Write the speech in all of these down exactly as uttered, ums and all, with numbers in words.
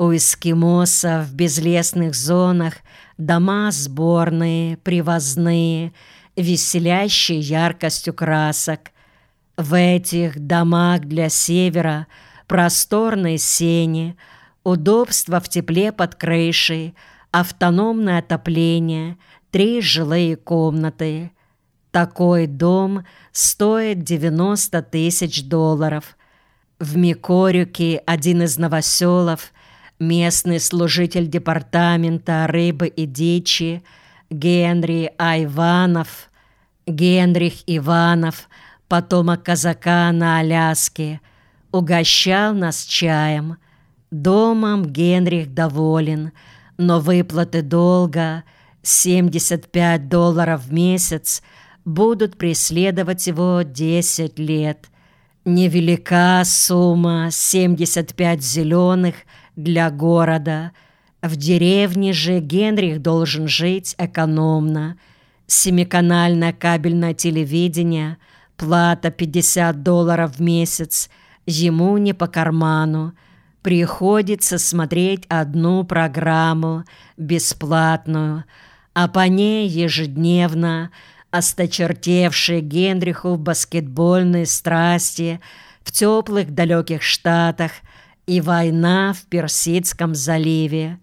У эскимосов в безлесных зонах дома сборные, привозные, веселящие яркостью красок. В этих домах для севера просторные сени, удобства в тепле под крышей, автономное отопление, три жилые комнаты. Такой дом стоит девяносто тысяч долларов. В Микорюке один из новоселов, местный служитель департамента рыбы и дичи Генри Айванов, Генрих Иванов, потомок казака на Аляске, угощал нас чаем. Домом Генрих доволен, но выплаты долга, семьдесят пять долларов в месяц, будут преследовать его десять лет. Невелика сумма семьдесят пять зеленых для города. В деревне же Генрих должен жить экономно. Семиканальное кабельное телевидение, плата пятьдесят долларов в месяц, ему не по карману. Приходится смотреть одну программу, бесплатную, а по ней ежедневно осточертевшие Генриху баскетбольные страсти в теплых далеких штатах и война в Персидском заливе.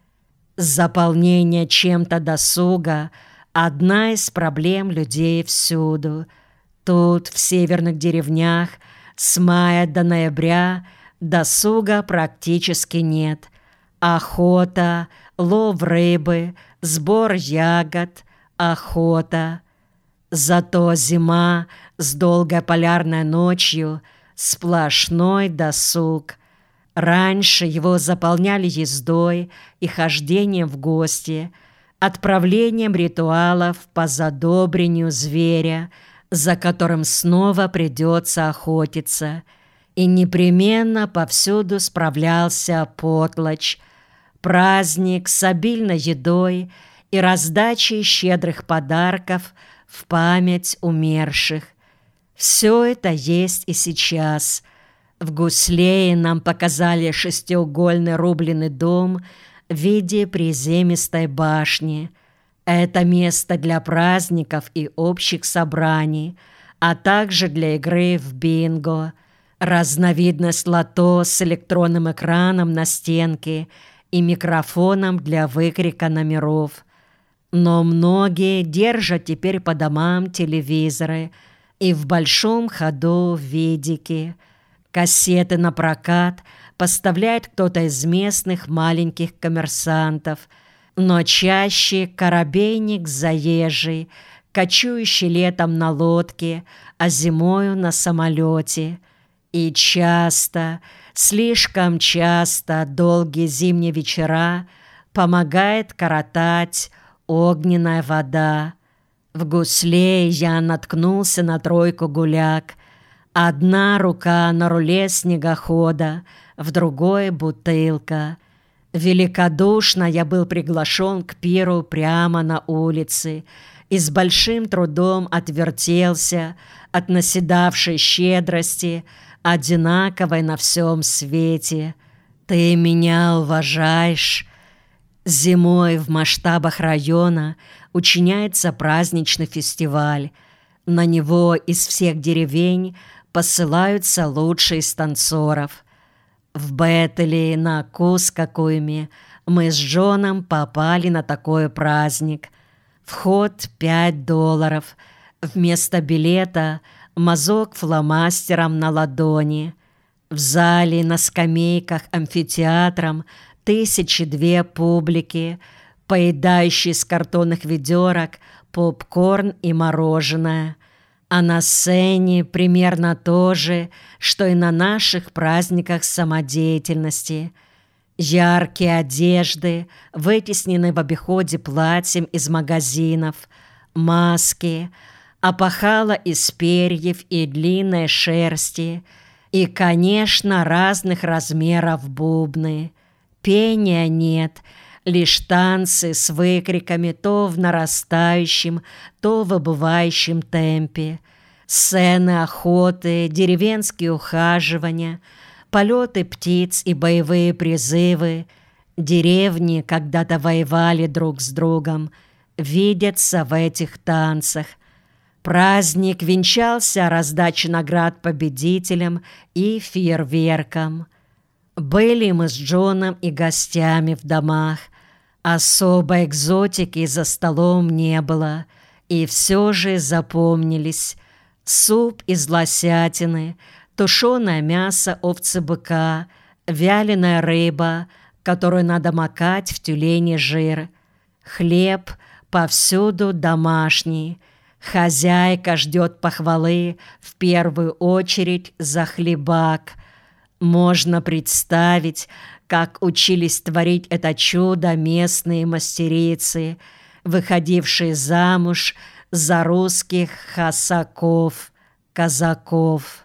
Заполнение чем-то досуга – одна из проблем людей всюду. Тут, в северных деревнях, с мая до ноября досуга практически нет. Охота, лов рыбы, сбор ягод, охота. Зато зима с долгой полярной ночью — сплошной досуг. Раньше его заполняли ездой и хождением в гости, отправлением ритуалов по задобрению зверя, за которым снова придется охотиться. И непременно повсюду справлялся потлач. Праздник с обильной едой и раздачей щедрых подарков в память умерших. Все это есть и сейчас. В Гуслее нам показали шестиугольный рубленый дом в виде приземистой башни. Это место для праздников и общих собраний, а также для игры в бинго. Разновидность лото с электронным экраном на стенке и микрофоном для выкрика номеров. Но многие держат теперь по домам телевизоры и в большом ходу видики. Кассеты на прокат поставляет кто-то из местных маленьких коммерсантов, но чаще корабейник заезжий, кочующий летом на лодке, а зимою на самолете. И часто, слишком часто долгие зимние вечера помогает коротать огненная вода. В Гуслее я наткнулся на тройку гуляк. Одна рука на руле снегохода, в другой бутылка. Великодушно я был приглашен к пиру прямо на улице и с большим трудом отвертелся от наседавшей щедрости, одинаковой на всем свете. Ты меня уважаешь? Зимой в масштабах района учиняется праздничный фестиваль. На него из всех деревень посылаются лучшие из танцоров. В Бетеле на Кускакуйме мы с Джоном попали на такой праздник. Вход пять долларов. Вместо билета мазок фломастером на ладони. В зале на скамейках амфитеатром тысячи две публики, поедающие из картонных ведерок попкорн и мороженое. А на сцене примерно то же, что и на наших праздниках самодеятельности. Яркие одежды, вытесненные в обиходе платьем из магазинов, маски, опахала из перьев и длинной шерсти, и, конечно, разных размеров бубны. Пения нет, лишь танцы с выкриками то в нарастающем, то в убывающем темпе. Сцены охоты, деревенские ухаживания, полеты птиц и боевые призывы, деревни когда-то воевали друг с другом, видятся в этих танцах. Праздник венчался раздачей наград победителям и фейерверком. Были мы с Джоном и гостями в домах. Особой экзотики за столом не было, и все же запомнились суп из лосятины, тушеное мясо овцы-быка, вяленая рыба, которую надо макать в тюленей жир, хлеб повсюду домашний. Хозяйка ждет похвалы в первую очередь за хлебак. Можно представить, как учились творить это чудо местные мастерицы, выходившие замуж за русских хасаков, казаков.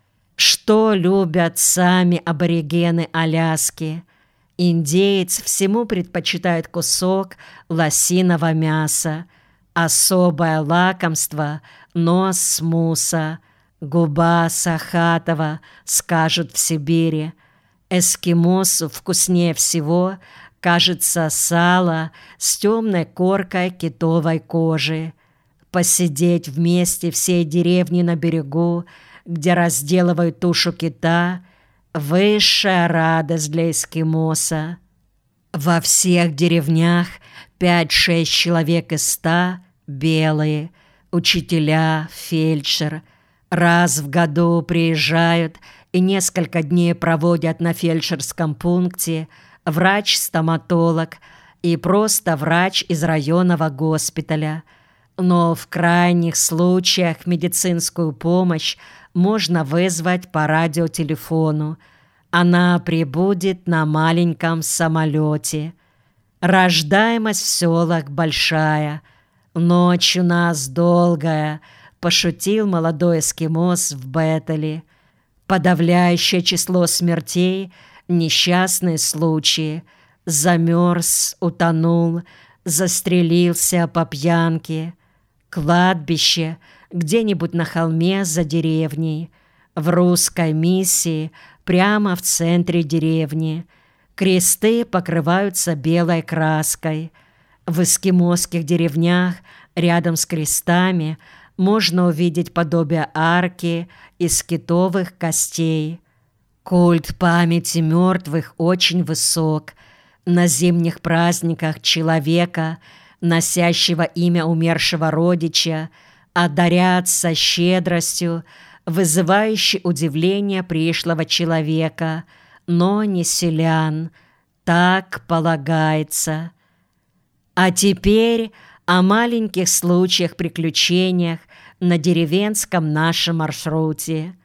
Что любят сами аборигены Аляски? Индеец всему предпочитает кусок лосиного мяса. Особое лакомство — нос муса, губа сахатова, скажут в Сибири. Эскимосу вкуснее всего кажется сало с темной коркой китовой кожи. Посидеть вместе всей деревни на берегу, где разделывают тушу кита — высшая радость для эскимоса. Во всех деревнях пять-шесть человек из ста белые, учителя, фельдшер. Раз в году приезжают и несколько дней проводят на фельдшерском пункте врач-стоматолог и просто врач из районного госпиталя. Но в крайних случаях медицинскую помощь можно вызвать по радиотелефону. Она прибудет на маленьком самолете. Рождаемость в селах большая. Ночь у нас долгая, пошутил молодой эскимос в Бетеле. Подавляющее число смертей — несчастные случаи. Замерз, утонул, застрелился по пьянке. Кладбище где-нибудь на холме за деревней. В русской миссии прямо в центре деревни. Кресты покрываются белой краской. В эскимосских деревнях рядом с крестами можно увидеть подобие арки из китовых костей. Культ памяти мертвых очень высок. На зимних праздниках человека, носящего имя умершего родича, одарят со щедростью, вызывающей удивление пришлого человека, но не селян. Так полагается. А теперь о маленьких случаях-приключениях на деревенском нашем маршруте.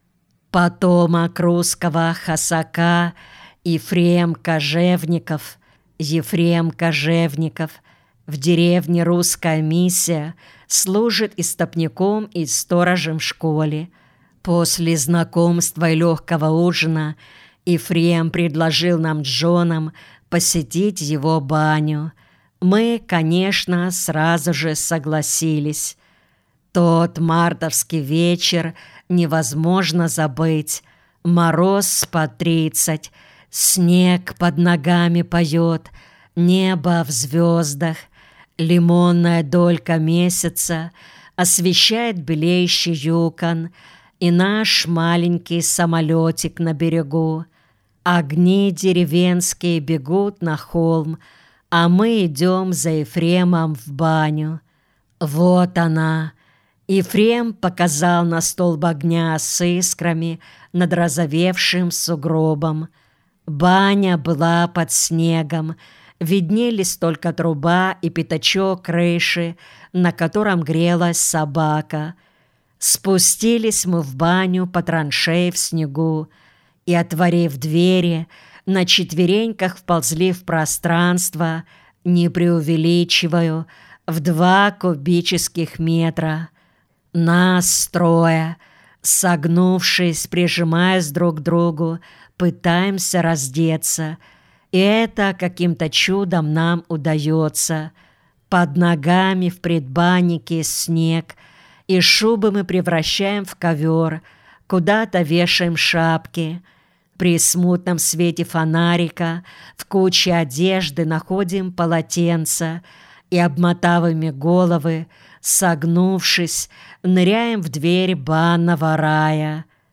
Потомок русского хасака Ефрем Кожевников, Ефрем Кожевников в деревне Русская Миссия служит истопником и сторожем в школе. После знакомства и легкого ужина Ефрем предложил нам с Джоном посетить его баню. Мы, конечно, сразу же согласились. Тот мартовский вечер невозможно забыть. Мороз под тридцать, снег под ногами поет, небо в звездах, лимонная долька месяца освещает белеющий юкон и наш маленький самолетик на берегу. Огни деревенские бегут на холм, а мы идем за Ефремом в баню. Вот она. Ефрем показал на столб огня с искрами над разовевшим сугробом. Баня была под снегом, виднелись только труба и пятачок крыши, на котором грелась собака. Спустились мы в баню по траншеи в снегу и, отворив двери, на четвереньках вползли в пространство, не преувеличиваю, в два кубических метра. Нас трое, согнувшись, прижимаясь друг к другу, пытаемся раздеться, и это каким-то чудом нам удается. Под ногами в предбаннике снег, и шубы мы превращаем в ковер, куда-то вешаем шапки. При смутном свете фонарика в куче одежды находим полотенца и, обмотав ими головы, согнувшись, ныряем в дверь банного рая.